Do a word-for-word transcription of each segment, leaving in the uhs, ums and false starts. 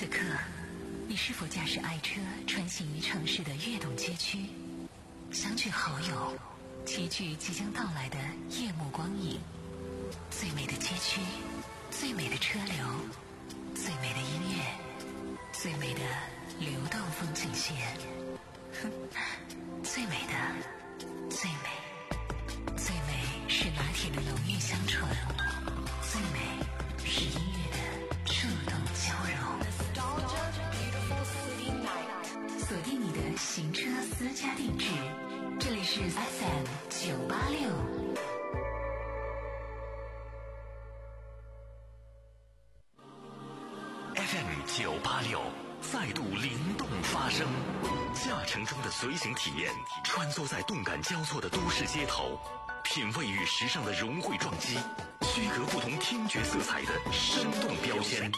此刻，你是否驾驶爱车穿行于城市的跃动街区，相聚好友，齐聚即将到来的夜幕光影？最美的街区，最美的车流，最美的音乐，最美的流动风景线。最美的，最美，最美是拿铁的浓郁香醇，最美是音乐的触动交融。锁定你的行车私家定制，这里是 F M 九八六。 F M 九八六再度灵动发声，驾乘中的随行体验，穿梭在动感交错的都市街头，品味与时尚的融汇撞击，区隔不同听觉色彩的生动标签。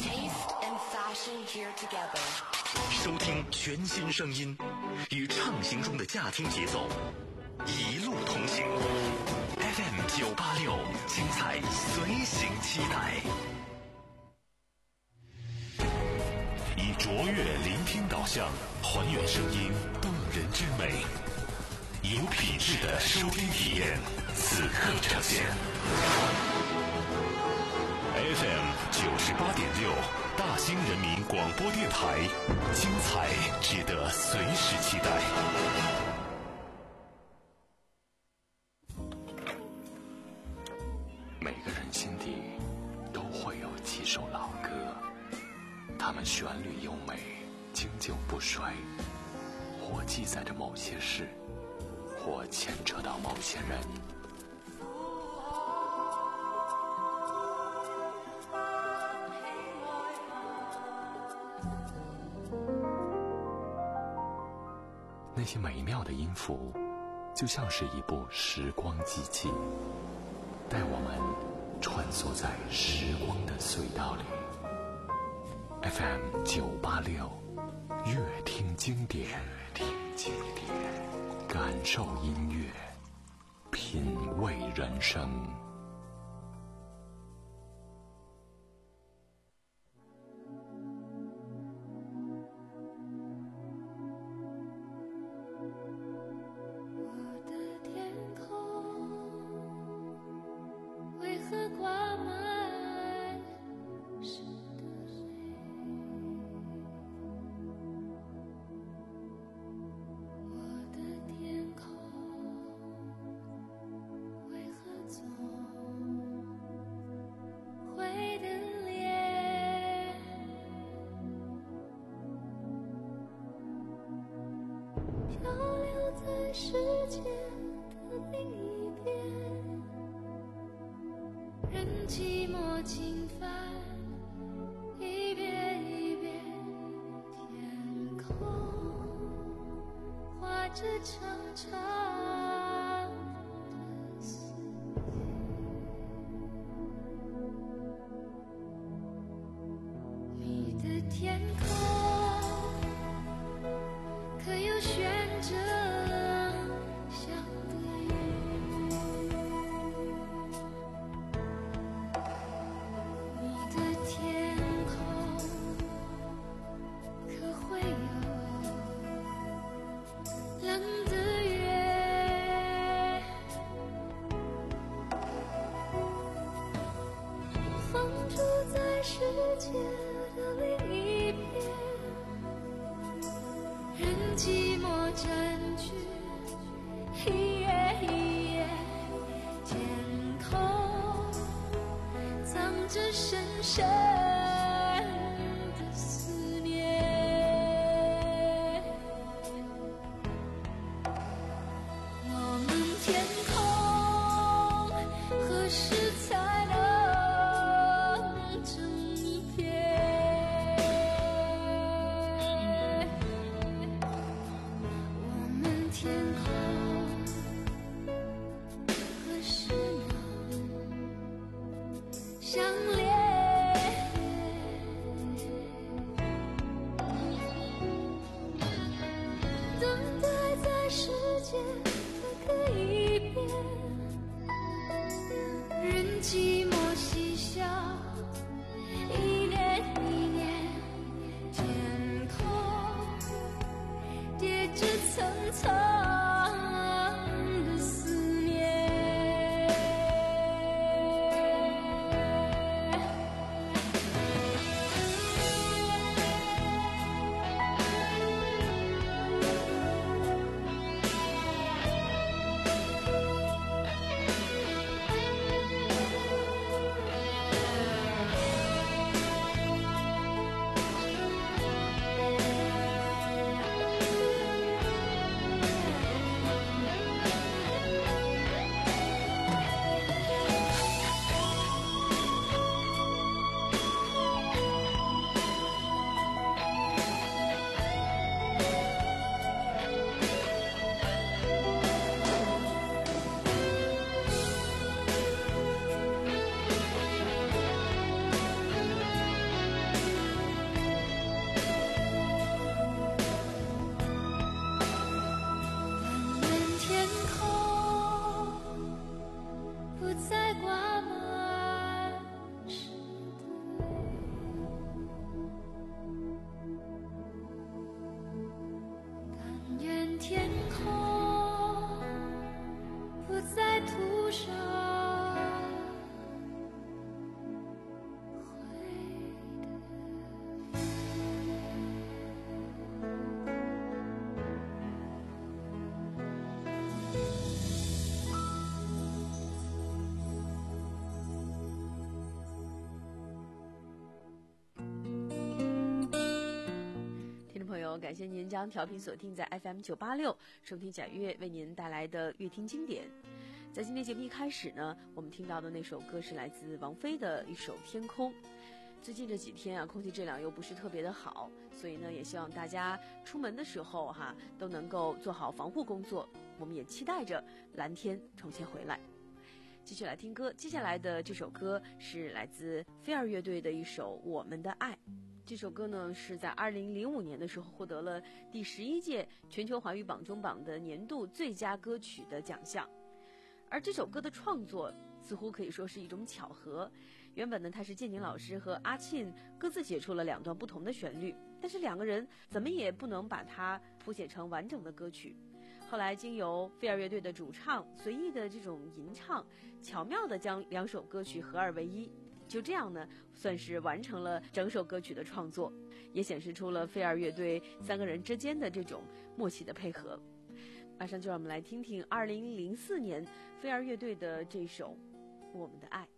收听全新声音，与畅行中的驾听节奏，一路同行。F M 九八六，精彩随行期待。以卓越聆听导向，还原声音动人之美，有品质的收听体验，此刻呈现。F M 九十八点六，大兴人民广播电台，精彩值得随时期待。每个人心底都会有几首老歌，它们旋律优美，经久不衰，或记载着某些事，或牵扯到某些人。那些美妙的音符，就像是一部时光机器，带我们穿梭在时光的隧道里。F M 九八六，乐听经典，乐听经典，感受音乐，品味人生。 寂寞嬉笑，一年一年友，感谢您将调频锁定在 F M 九八六，收听贾悦为您带来的乐听经典。在今天节目一开始呢，我们听到的那首歌是来自王菲的一首《天空》。最近这几天啊，空气质量又不是特别的好，所以呢，也希望大家出门的时候哈、啊，都能够做好防护工作。我们也期待着蓝天重新回来。继续来听歌，接下来的这首歌是来自飞儿乐队的一首《我们的爱》。这首歌呢是在二零零五年的时候获得了第十一届全球华语榜中榜的年度最佳歌曲的奖项。而这首歌的创作似乎可以说是一种巧合，原本呢他是建宁老师和阿沁各自写出了两段不同的旋律，但是两个人怎么也不能把它谱写成完整的歌曲。后来经由飞儿乐队的主唱随意的这种吟唱，巧妙地将两首歌曲合二为一，就这样呢算是完成了整首歌曲的创作，也显示出了飞儿乐队三个人之间的这种默契的配合。马上就让我们来听听二零零四年飞儿乐队的这首《我们的爱》。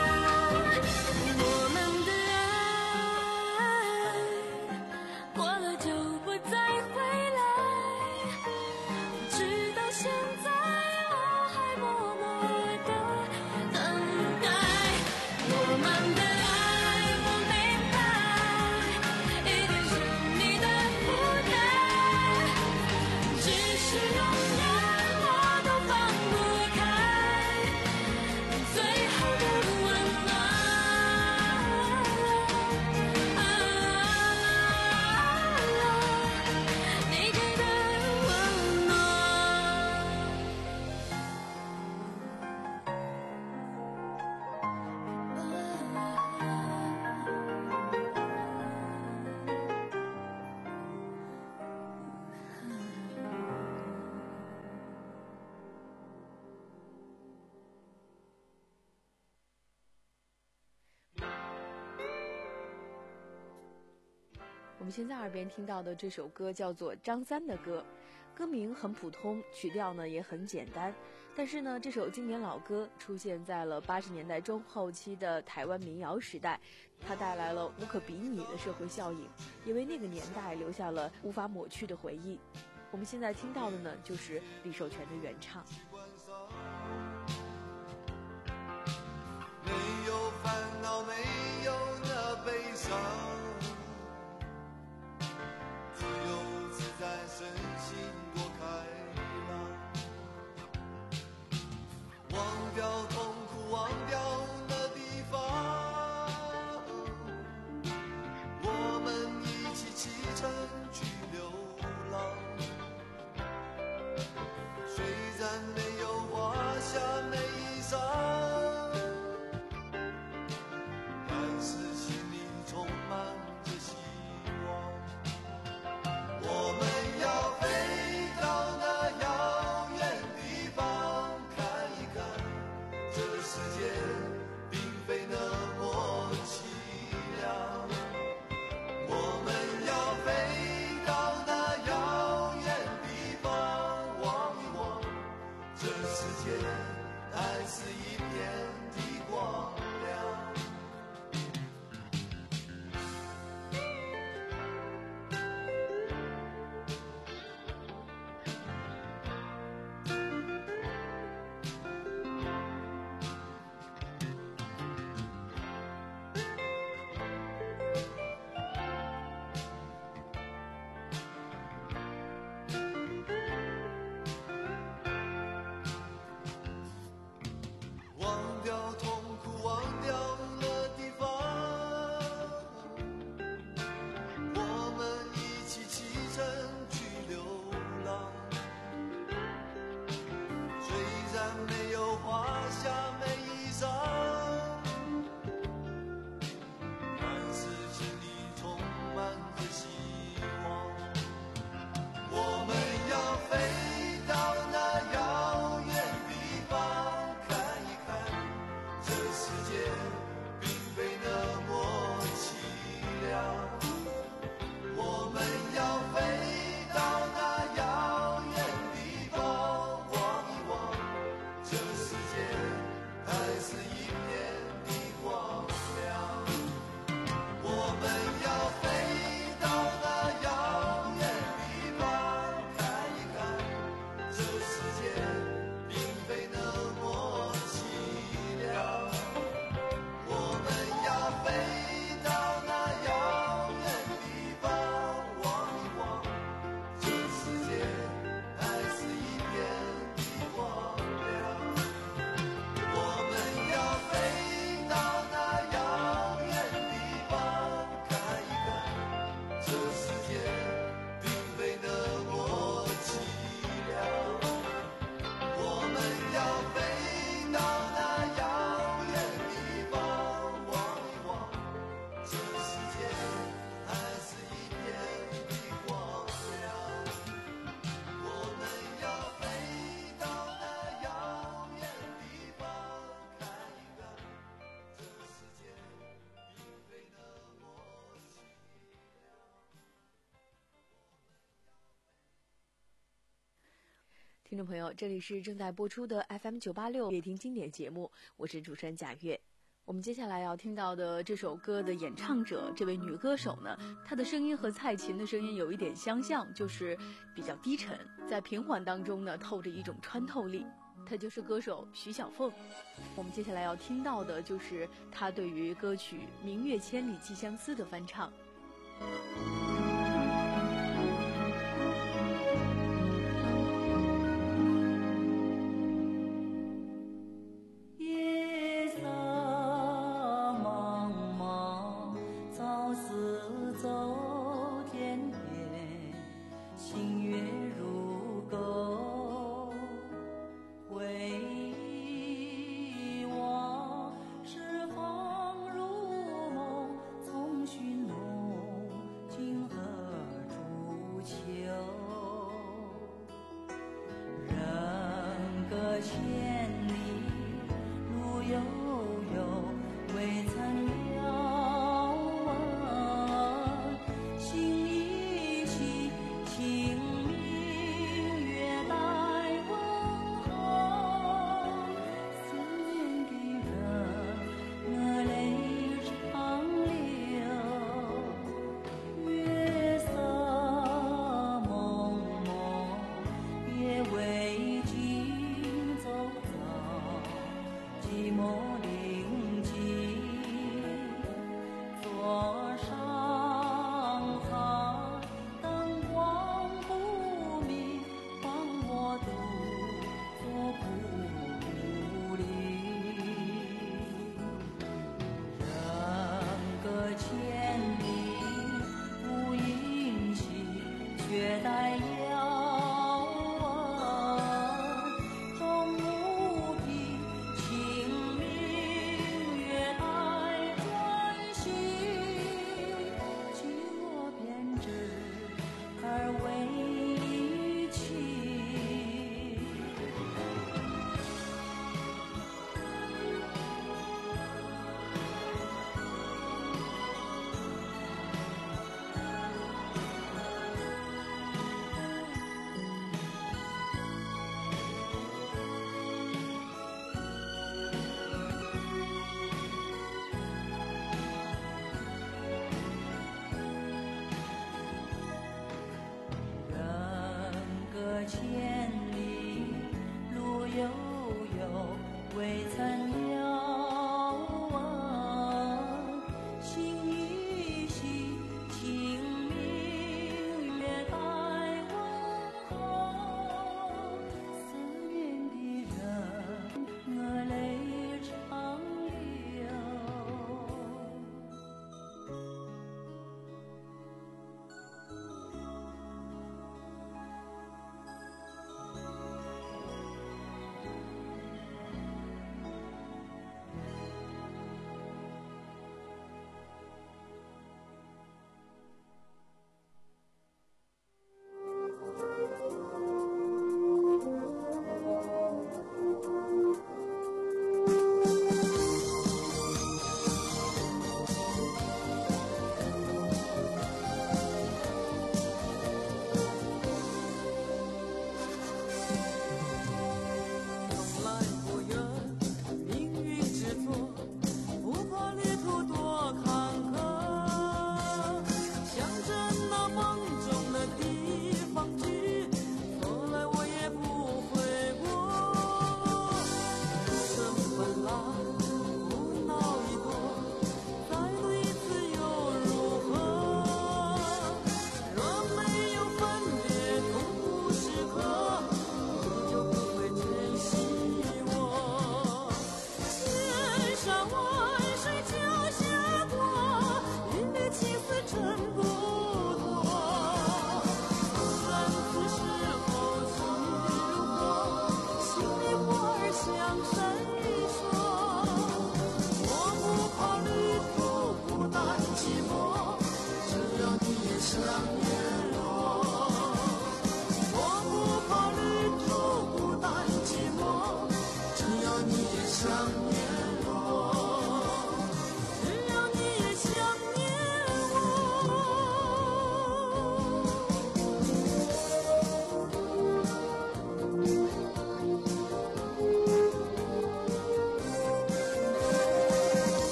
我的我们现在耳边听到的这首歌叫做张三的歌，歌名很普通，曲调呢也很简单，但是呢这首经典老歌出现在了八十年代中后期的台湾民谣时代，它带来了无可比拟的社会效应，也为那个年代留下了无法抹去的回忆。我们现在听到的呢就是李寿全的原唱。 没有烦恼，没有那悲伤，自由自在，身心多开朗，忘掉痛苦，忘掉那地方，我们一起启程去流浪，虽然没有华厦美衣裳， 听众朋友，这里是正在播出的 F M 九八六乐听经典节目，我是主持人贾月。我们接下来要听到的这首歌的演唱者，这位女歌手呢，她的声音和蔡琴的声音有一点相像，就是比较低沉，在平缓当中呢透着一种穿透力。她就是歌手徐小凤。我们接下来要听到的就是她对于歌曲《明月千里寄相思》的翻唱。 未曾了望，心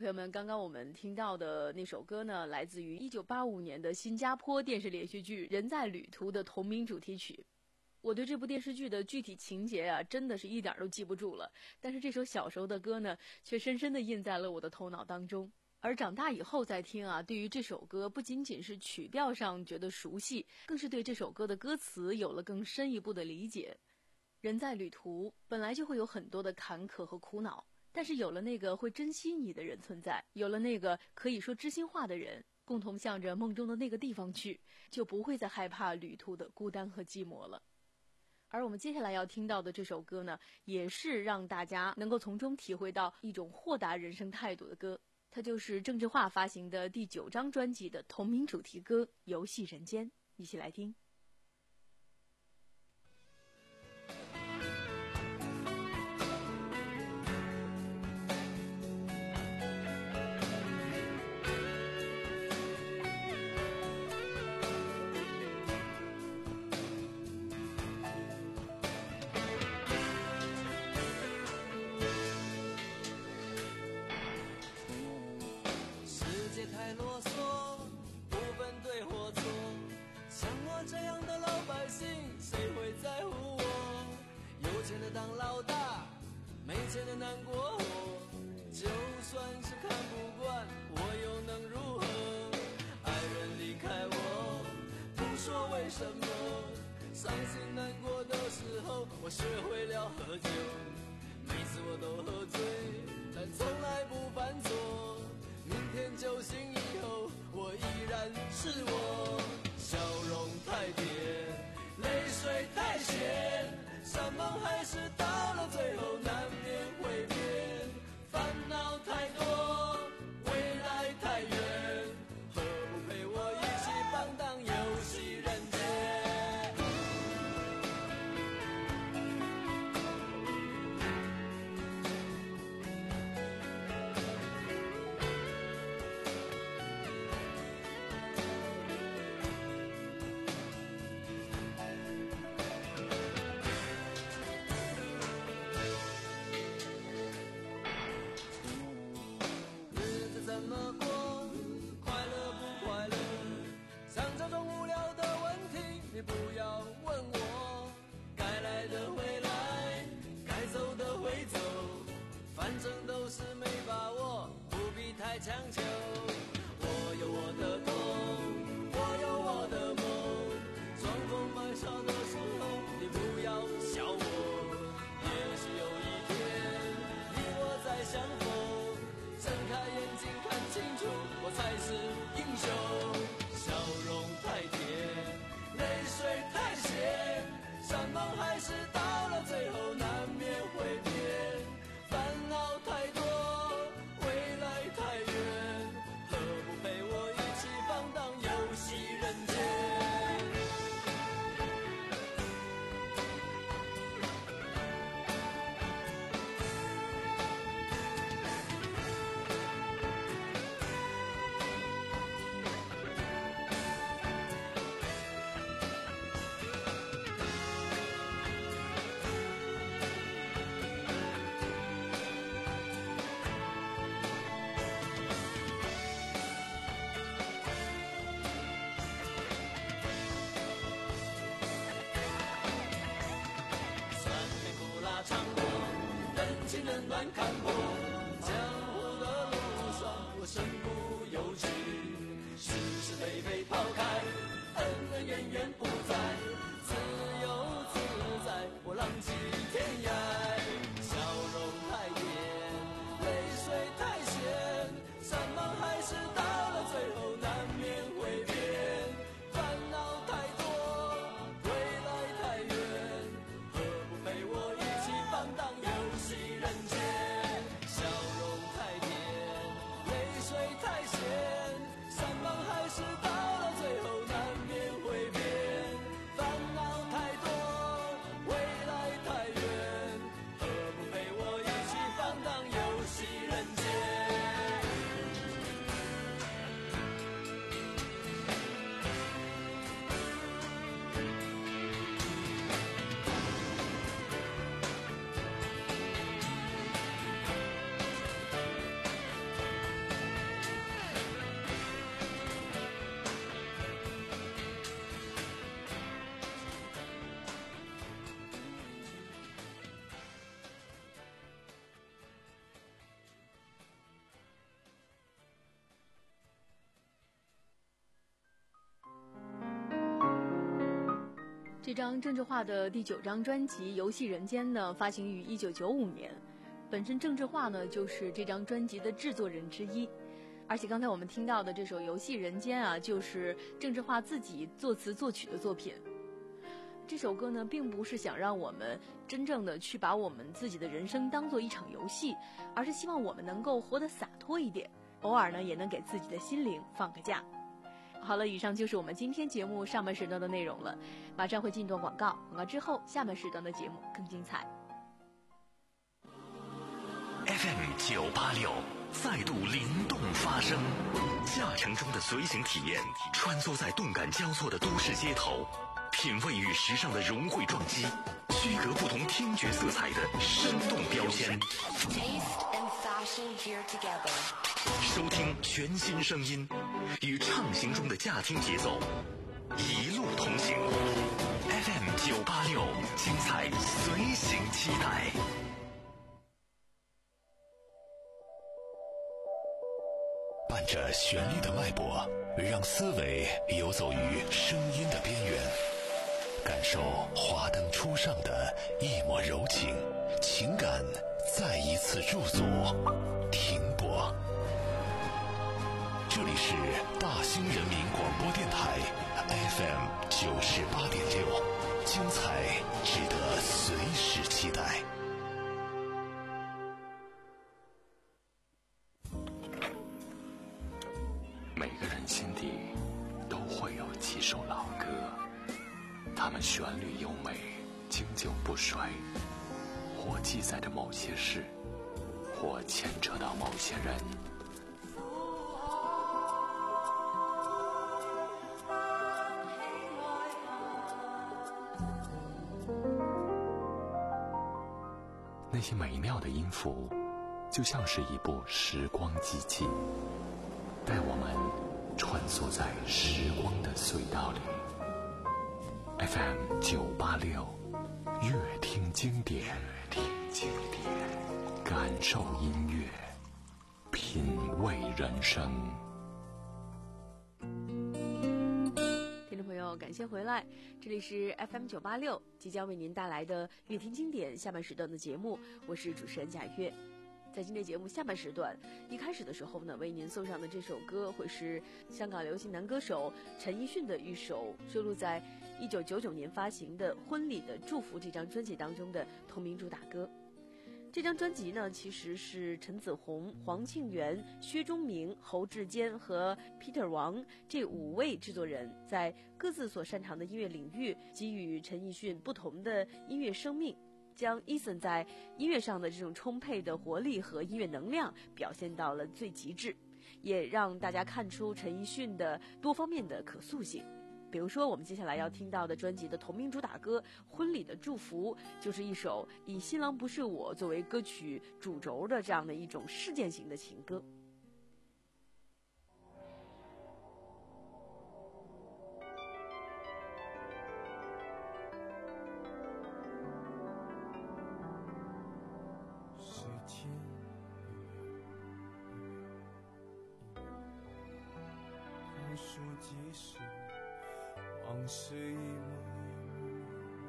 朋友们，刚刚我们听到的那首歌呢，来自于一九八五年的新加坡电视连续剧《人在旅途》的同名主题曲。我对这部电视剧的具体情节啊，真的是一点都记不住了。但是这首小时候的歌呢，却深深地印在了我的头脑当中。而长大以后再听啊，对于这首歌不仅仅是曲调上觉得熟悉，更是对这首歌的歌词有了更深一步的理解。人在旅途，本来就会有很多的坎坷和苦恼。但是有了那个会珍惜你的人存在，有了那个可以说知心话的人，共同向着梦中的那个地方去，就不会再害怕旅途的孤单和寂寞了。而我们接下来要听到的这首歌呢，也是让大家能够从中体会到一种豁达人生态度的歌，它就是郑智化发行的第九张专辑的同名主题歌《游戏人间》，一起来听。 太啰嗦，不分对或错，像我这样的老百姓，谁会在乎我？有钱的当老大，没钱的难过活，就算是看不惯，我又能如何？爱人离开我，不说为什么，伤心难过的时候，我学会了喝酒，每次我都喝醉，但从来不犯错。明天酒醒以后，我依然是我，笑容太甜，泪水太咸，山盟海誓到了最后难免会变，烦恼太多，未来太远，何不陪我一起放荡游戏人间？你不要问我，该来的会来，该走的会走，反正都是没把握，不必太强求。我有我的痛，我有我的梦，装疯卖傻的时候，你不要笑我。也许有一天，你我再相逢，睁开眼睛看清楚，我才是英雄。笑容太甜，泪水太咸，山盟海誓到了最后难免会变，烦恼太多，未来太远，何不陪我一起放荡游戏人间？情冷暖看破，江湖的路上我身不由己，是是非非抛开，恩恩怨怨不再，自由自在，我浪迹天涯。笑容太甜，泪水太咸，山盟海誓到了最后难免会变，烦恼太多，未来太远，何不陪我一起放荡游戏人间？笑容太甜，泪水太咸，山盟海誓到了最后难免会变，烦这张郑智化的第九张专辑《游戏人间》呢，发行于一九九五年。本身郑智化呢，就是这张专辑的制作人之一。而且刚才我们听到的这首《游戏人间》啊，就是郑智化自己作词作曲的作品。这首歌呢，并不是想让我们真正的去把我们自己的人生当做一场游戏，而是希望我们能够活得洒脱一点，偶尔呢，也能给自己的心灵放个假。好了，以上就是我们今天节目上半时段的内容了。马上会进段广告，广告之后，下半时段的节目更精彩。 F M 九八六再度灵动发声，驾乘中的随行体验，穿梭在动感交错的都市街头，品味与时尚的融汇撞击，区隔不同听觉色彩的生动标签。 Taste and fashion here together。 收听全新声音，与畅行中的驾听节奏，一路同行。F M 九八六，精彩随行期待。伴着旋律的脉搏，让思维游走于声音的边缘，感受华灯初上的一抹柔情，情感再一次驻足停泊。这里是大兴人民广播电台 F M 九十八点六，精彩值得随时期待。每个人心底都会有几首老歌，它们旋律优美，经久不衰，或记载着某些事，或牵扯到某些人。那些美妙的音符，就像是一部时光机器，带我们穿梭在时光的隧道里。F M 九八六，乐听经典，乐听经典，感受音乐，品味人生。 听众朋友，感谢回来，这里是 F M 九八六，即将为您带来的乐听经典下半时段的节目，我是主持人贾月。在今天节目下半时段，一开始的时候呢，为您送上的这首歌会是香港流行男歌手陈奕迅的一首收录在一九九九年发行的《婚礼的祝福》这张专辑当中的同名主打歌。这张专辑呢，其实是陈子红、黄庆元、薛忠明、侯志坚和 Peter 王这五位制作人在各自所擅长的音乐领域给予陈奕迅不同的音乐生命，将 Eason 在音乐上的这种充沛的活力和音乐能量表现到了最极致，也让大家看出陈奕迅的多方面的可塑性。比如说我们接下来要听到的专辑的同名主打歌《婚礼的祝福》，就是一首以新郎不是我作为歌曲主轴的这样的一种事件型的情歌。 时间倒数计时，往事一幕一幕，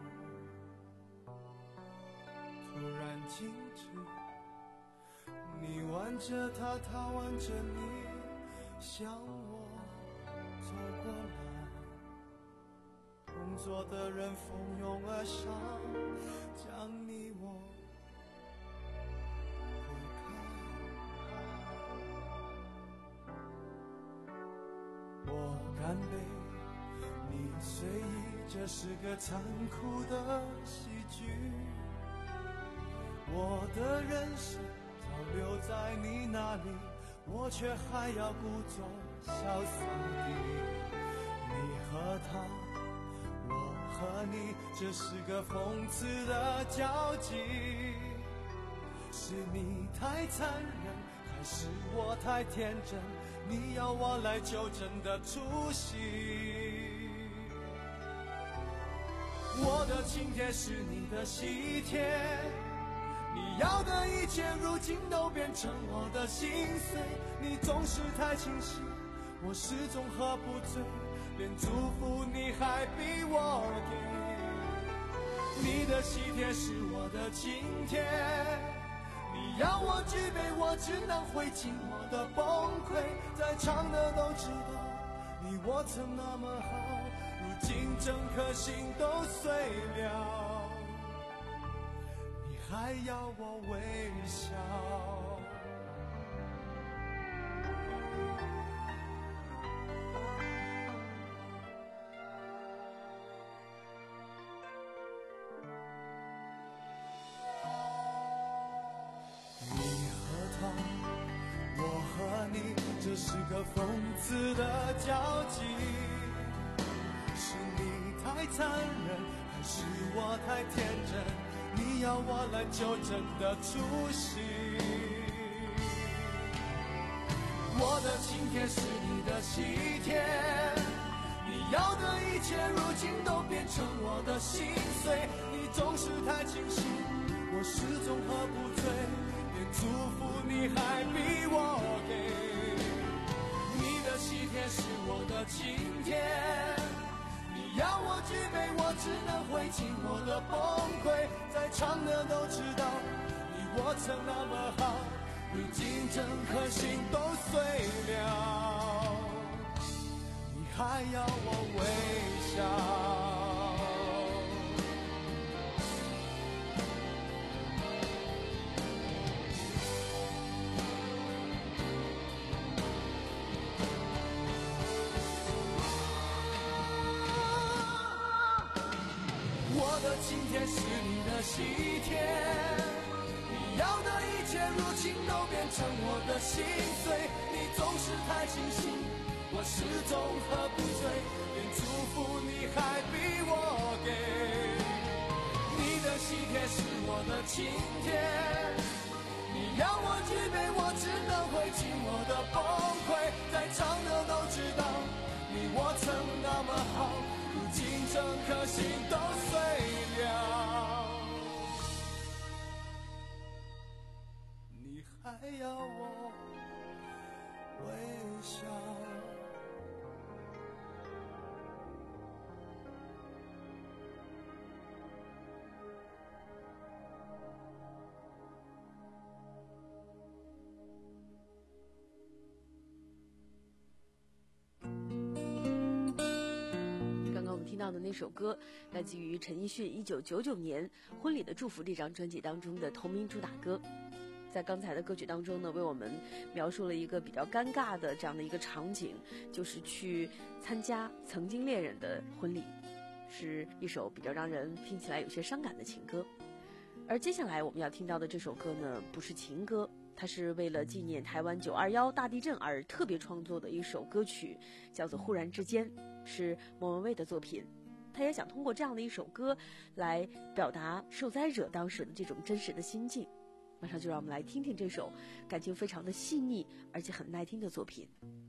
突然静止。你挽着他，他挽着你，向我走过来。同桌的人蜂拥而上，将你我推开。我干杯，你随意，这是个残酷的喜剧。我的人生早留在你那里，我却还要故作潇洒地。你和他，我和你，这是个讽刺的交集。是你太残忍，还是我太天真？你要我来纠正的出息。我的请帖是你的喜帖，你要的一切如今都变成我的心碎。你总是太清晰，我始终喝不醉，连祝福你还逼我给。 你的喜帖是我的请帖，你要我举杯，我只能会尽我的崩溃。在场的都知道，你我曾那么好，如今整颗心都碎了，你还要我微笑。这是个讽刺的交集，是你太残忍，还是我太天真？你要我来纠正的出席。我的请帖是你的喜帖，你要的一切如今都变成我的心碎。你总是太清醒，我始终喝不醉，连祝福你还逼我给。喜帖是我的请帖，你要我举杯，我只能会尽我的崩溃。在场的都知道，你我曾那么好，如今整颗心都碎了，你还要我微笑。我的请帖是你的喜帖，你要的一切如今都变成我的心碎。你总是太清醒，我始终喝不醉，连祝福你还逼我给。你的喜帖是我的请帖，你要我举杯，我只能会尽我的崩溃。在场的都知道，你我曾那么好，如今整颗心都碎了，你还要我微笑。 听到的那首歌来自于陈奕迅一九九九年《婚礼的祝福》这张专辑当中的同名主打歌。在刚才的歌曲当中呢，为我们描述了一个比较尴尬的这样的一个场景，就是去参加曾经恋人的婚礼，是一首比较让人听起来有些伤感的情歌。而接下来我们要听到的这首歌呢，不是情歌，它是为了纪念台湾九二一大地震而特别创作的一首歌曲，叫做《忽然之间》，是莫文蔚的作品。他也想通过这样的一首歌来表达受灾者当时的这种真实的心境。马上就让我们来听听这首感情非常的细腻而且很耐听的作品。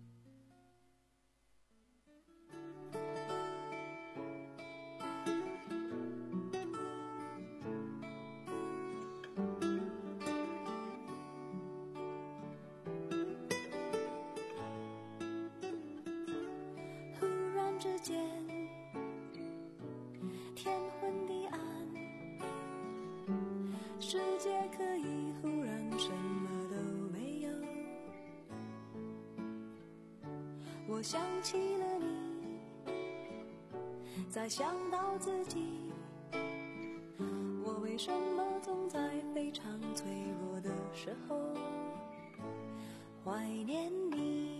忽然之间天昏地暗，世界可以忽然什么都没有。我想起了你，再想到自己，我为什么总在非常脆弱的时候怀念你？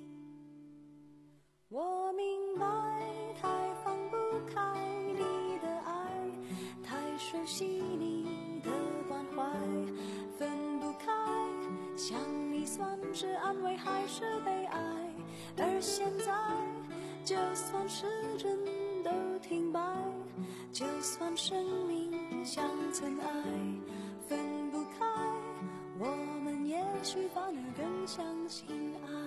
我明白太放不开你的爱，太熟悉你的关怀，分不开想你算是安慰还是悲哀。而现在就算时针都停摆，就算生命像尘埃，分不开我们也许反而更相信爱。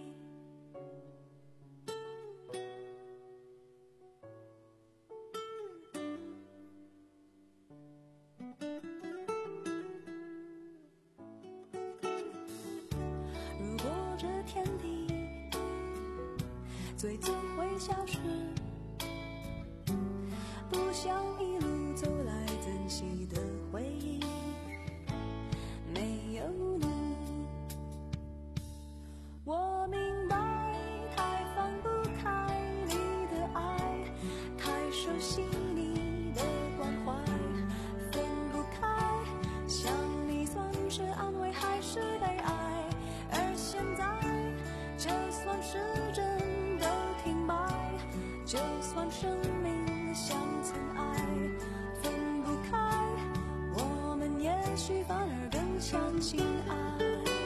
天地最终会消失，不想一路走来相信爱。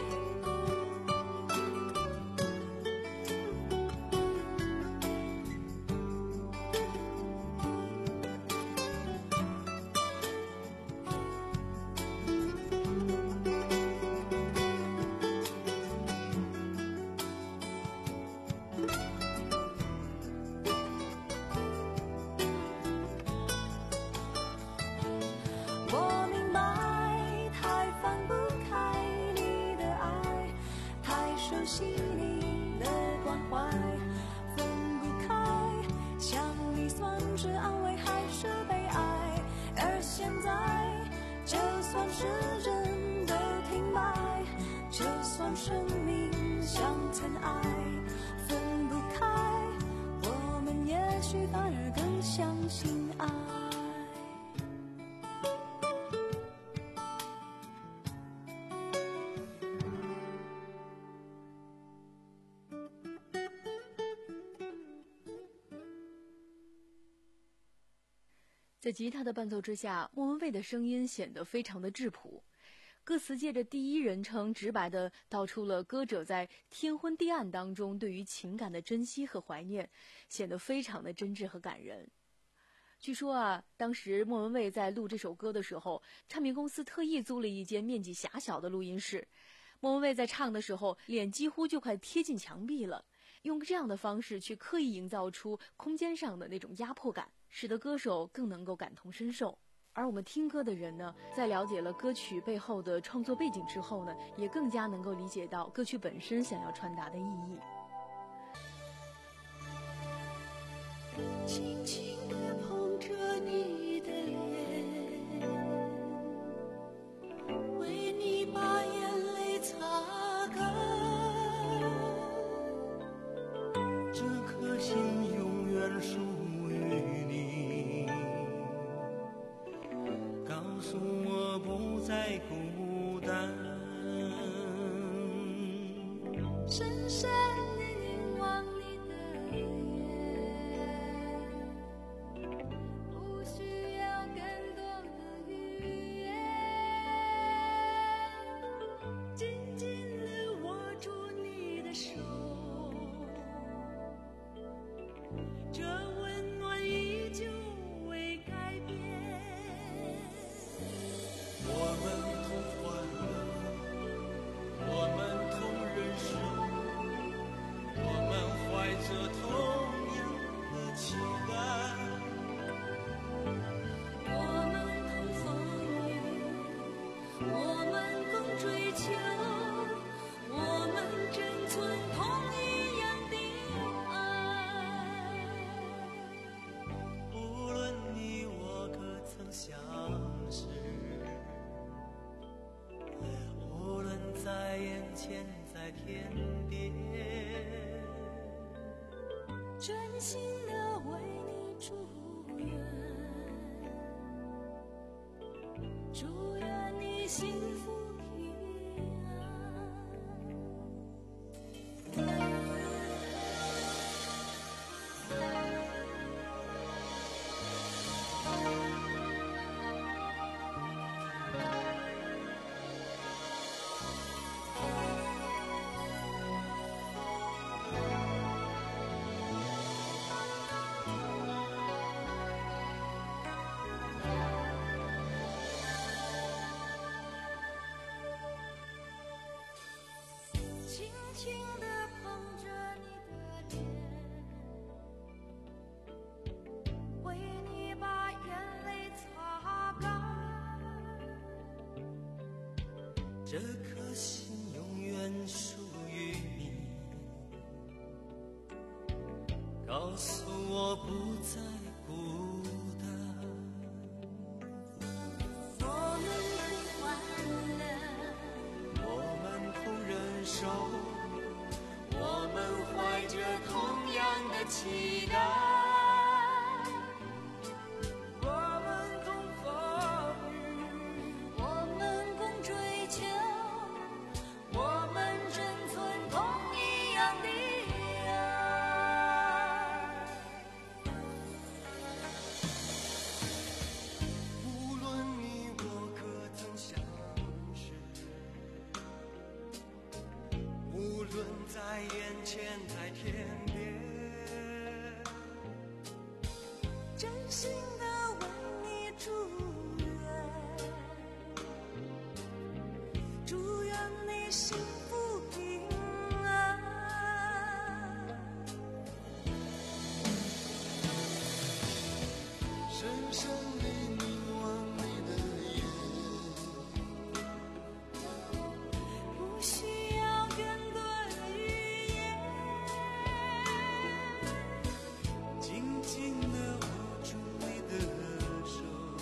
我明白，太放不开你的爱，太熟悉你的关怀，分不开，想你算是安慰还是悲哀？而现在，就算时针都停摆，就算生命像尘埃，分不开，我们也许反而更相信爱。 在吉他的伴奏之下，莫文蔚的声音显得非常的质朴，歌词借着第一人称直白地道出了歌者在天昏地暗当中对于情感的珍惜和怀念，显得非常的真挚和感人。据说啊，当时莫文蔚在录这首歌的时候，唱片公司特意租了一间面积狭小的录音室，莫文蔚在唱的时候，脸几乎就快贴近墙壁了，用这样的方式去刻意营造出空间上的那种压迫感，使得歌手更能够感同身受。而我们听歌的人呢，在了解了歌曲背后的创作背景之后呢，也更加能够理解到歌曲本身想要传达的意义。 轻轻地碰着你的脸，为你把眼泪擦干， 这颗心永远属于你，告诉我不再孤单， 深深地凝望你的眼，不需要更多的语言，紧紧地握住你的手，这温暖依旧未改变。 我们同欢乐，我们同人生，我们怀着同样的期待， 我们同风雨，我们共追求，我们珍存同一样的爱。 无论你我可曾相识，无论在眼前在天边， 真心的为你祝愿，祝愿你幸福平安。轻轻地碰着你的脸，为你把眼泪擦干， 这颗心永远属于你，告诉我不再孤单。 我们同欢乐， 我们同忍受，我们怀着同样的期待，我们共风雨， 我们共追求，我们珍存同一样的爱。 幸福平安。 深深地凝望你的眼， 不需要更多的语言， 紧紧地握住你的手，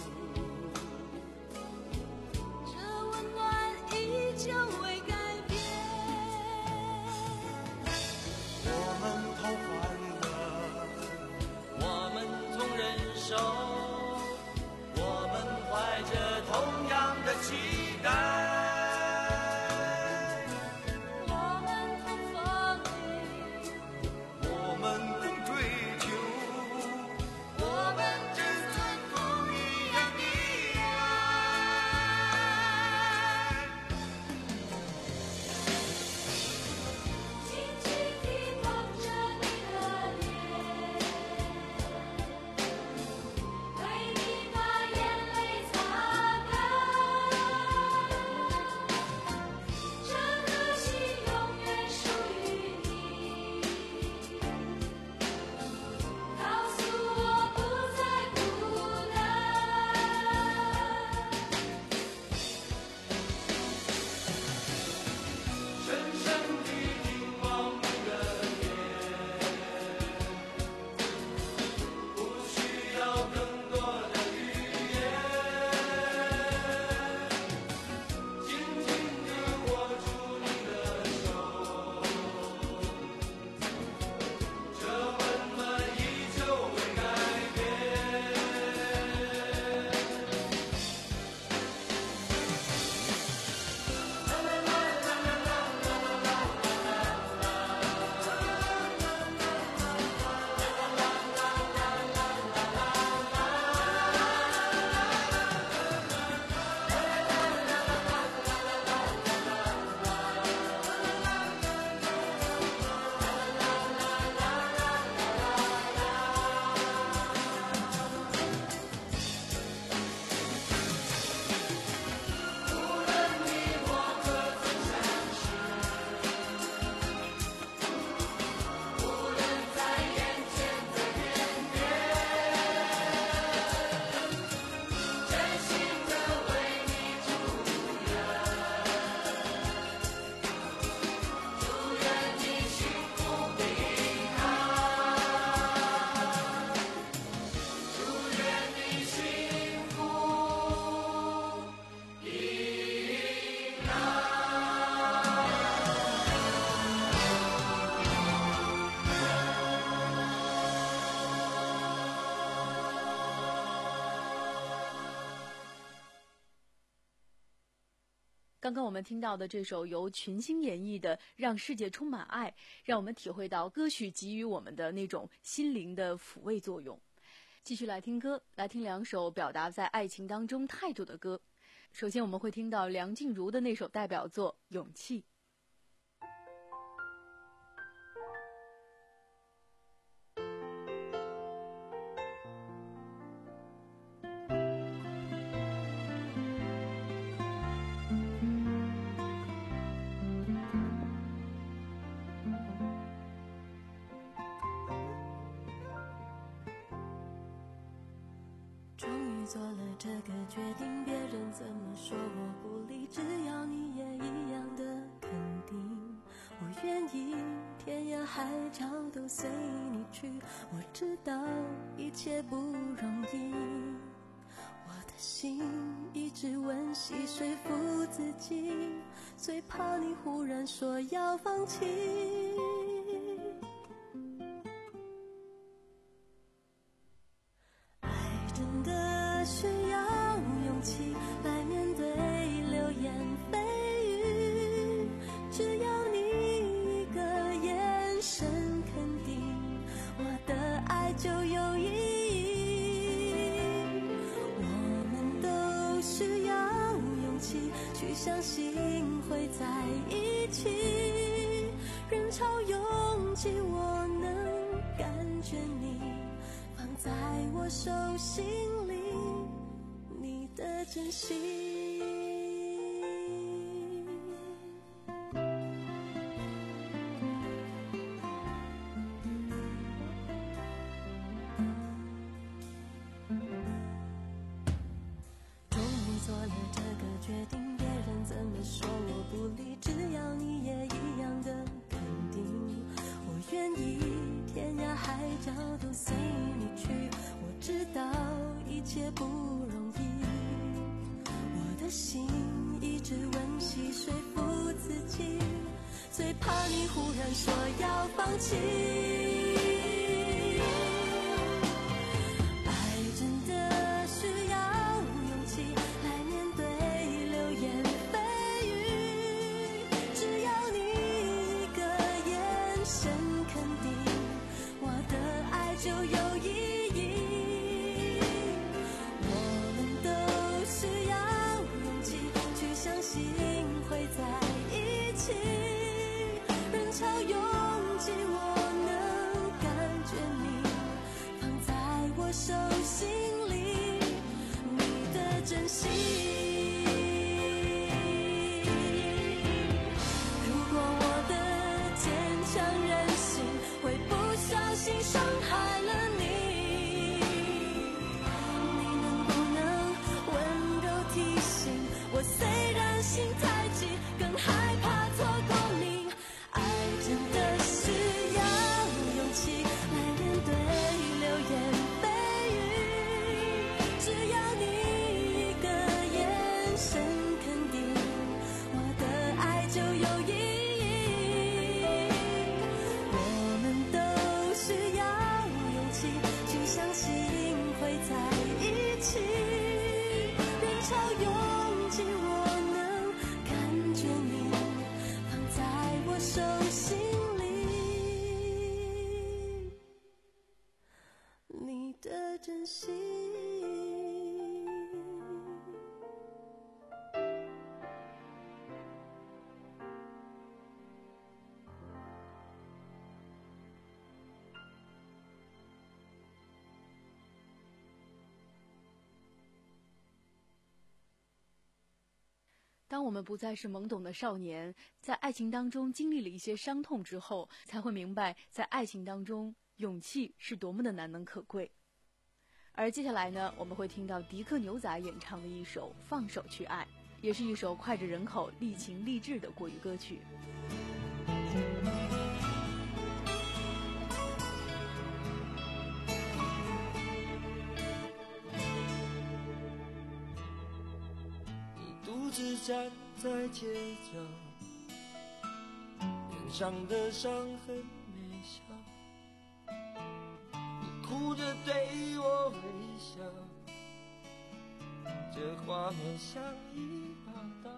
这温暖依旧未改变。 我们同欢乐，我们同忍受，我们怀着同样的期待， 我们同风雨， 我们共追求，我们只尊不一样的爱。 紧紧地抱着你的脸，为你把眼泪擦干，这颗心永远属于你，告诉我不再孤单。 深深地凝望你的眼，不需要更多的语言，紧紧地握住你的手，这温暖依旧未改变。 刚刚我们听到的这首由群星演绎的《让世界充满爱》，让我们体会到歌曲给予我们的那种心灵的抚慰作用。继续来听歌，来听两首表达在爱情当中态度的歌。首先我们会听到梁静茹的那首代表作《勇气》。 终于做了这个决定，别人怎么说我不理，只要你也一样的肯定。我愿意天涯海角都随你去，我知道一切不容易，我的心一直温习说服自己，最怕你忽然说要放弃。爱真的需要勇气来面对流言蜚语，只要你一个眼神肯定，我的爱就有意义。我们都需要勇气去相信会在一起，人潮拥挤我能感觉你放在我手心里，你的真心。 了这个决定，别人怎么说我不理，只要你也一样的肯定，我愿意天涯海角都随你去。我知道一切不容易，我的心一直温习说服自己，最怕你忽然说要放弃。 当我们不再是懵懂的少年，在爱情当中经历了一些伤痛之后，才会明白在爱情当中勇气是多么的难能可贵。而接下来呢，我们会听到迪克牛仔演唱的一首《放手去爱》，也是一首脍炙人口、励情励志的国语歌曲。 独自站在街角，脸上的伤痕没消，你哭着对我微笑，这画面像一把刀，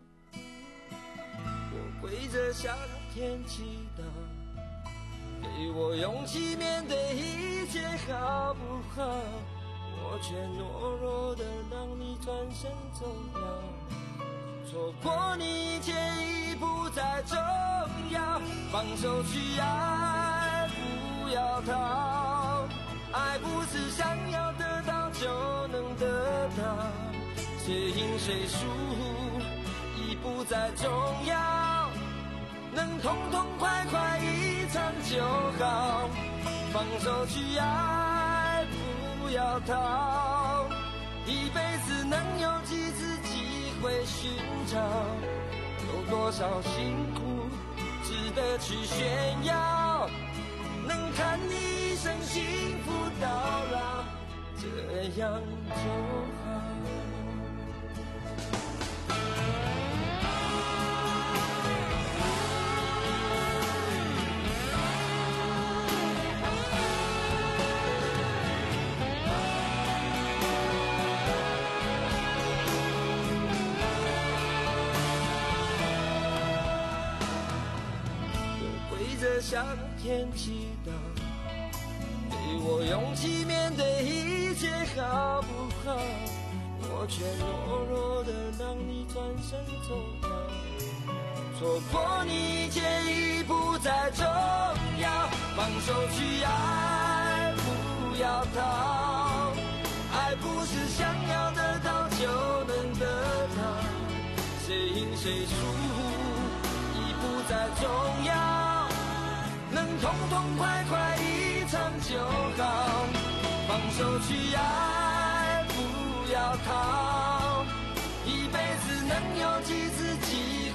我跪着向天祈祷，给我勇气面对一切好不好，我却懦弱的让你转身走了，错过你一切已不再重要，放手去爱，不要逃，爱不是想要得到就能得到，谁赢谁输已不再重要，能痛痛快快一场就好，放手去爱，不要逃，一辈子能有几次机会寻找，有多少辛苦值得去炫耀，能看你一生幸福到老，这样就好。向天祈祷，给我勇气面对一切好不好，我却懦弱的让你转身走了，错过你一切已不再重要，放手去爱，不要逃，爱不是想要得到就能得到，谁赢谁输已不再重要，能痛痛快快一场就好，放手去爱，不要逃，一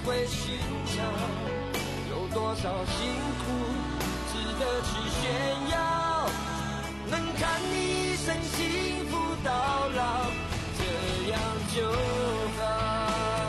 会寻常，有多少辛苦值得去炫耀，能看你一生幸福到老，这样就好。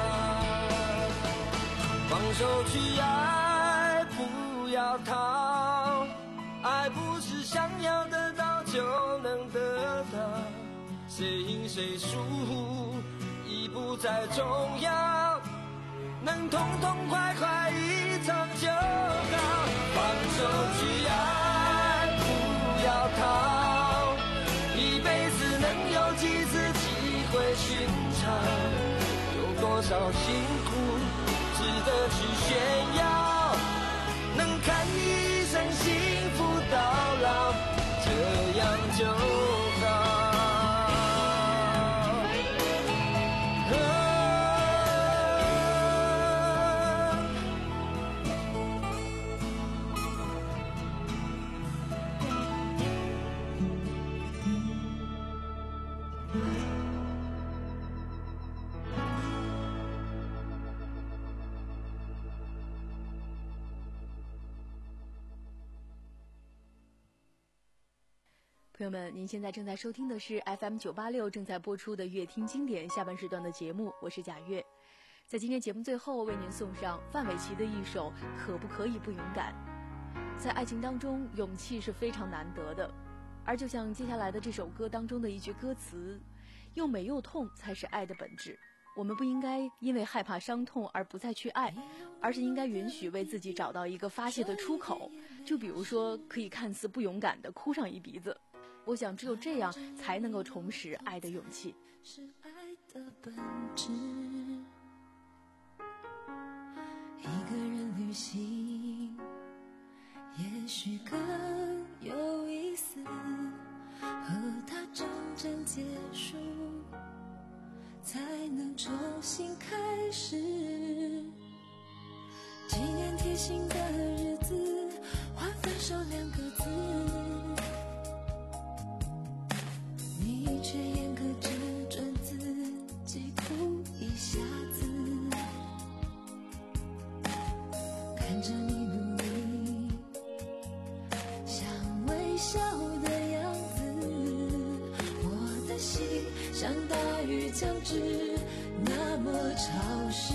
放手去爱，不要逃，爱不是想要得到就能得到，谁赢谁输已不再重要，能痛痛快快一场就好。放手去爱，不要逃，一辈子能有几次机会寻常，有多少辛苦值得去炫耀，能看一生幸福到老，这样就好。 朋友们，您现在正在收听的是 F M 九八六正在播出的乐听经典下半时段的节目，我是贾月。在今天节目最后，为您送上范玮琪的一首《可不可以不勇敢》。在爱情当中，勇气是非常难得的，而就像接下来的这首歌当中的一句歌词，又美又痛才是爱的本质。我们不应该因为害怕伤痛而不再去爱，而是应该允许为自己找到一个发泄的出口，就比如说可以看似不勇敢的哭上一鼻子。我想只有这样才能够重拾爱的勇气。 是爱的本质，一个人旅行也许更有意思，和他真正结束才能重新开始。纪念贴心的日子，换分手两个字，你却严格只准自己哭一下子，看着你努力想微笑的样子，我的心像大雨将至，那么潮湿。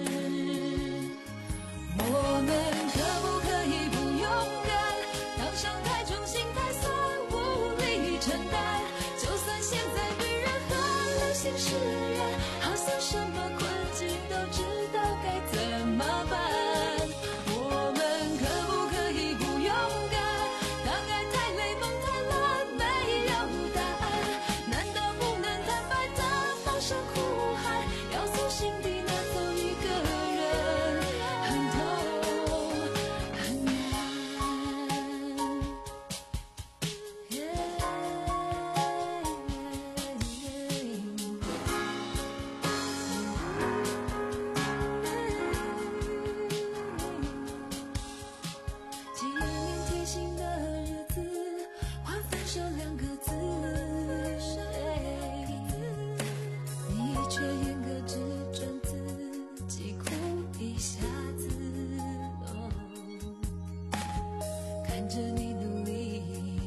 我们可不可以不勇敢，当伤太重心太酸无力承担，就算现在女人很流行释然，好像什么困境都知道该怎么办。我们可不可以不勇敢，当爱太累梦太乱没有答案，难道不能坦白的放声哭喊，告诉心底拿走一个人很痛很远。纪念贴心的日子，换分手两个字，你却严格只准自己哭一下子，哦，看着你努力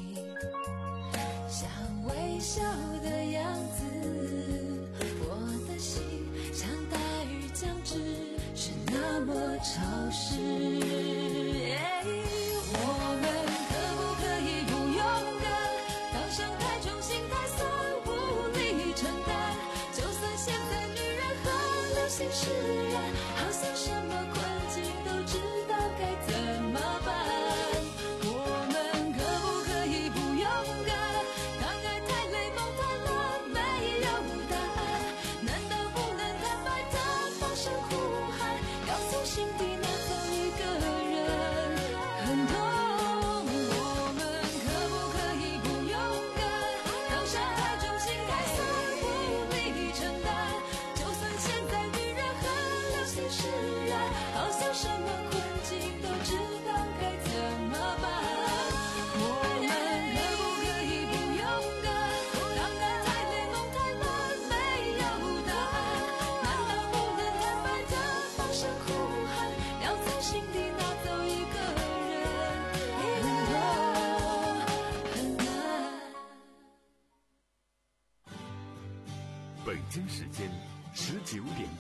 想微笑的样子，我的心像大雨将至，是那么潮湿。我们可不可以不勇敢，当伤太重心太酸无力承担，就算现在女人很流行释然，好像什么困境都知道该怎么办。我们可不可以不勇敢，当爱太累梦太乱没有答案，难道不能坦白的放声哭喊，告诉心底那走一个人很痛。我们可不可以不勇敢，当伤太重心太酸无力承担，就算现在女人很流行释然，好像什么困境都知道京时间十九点。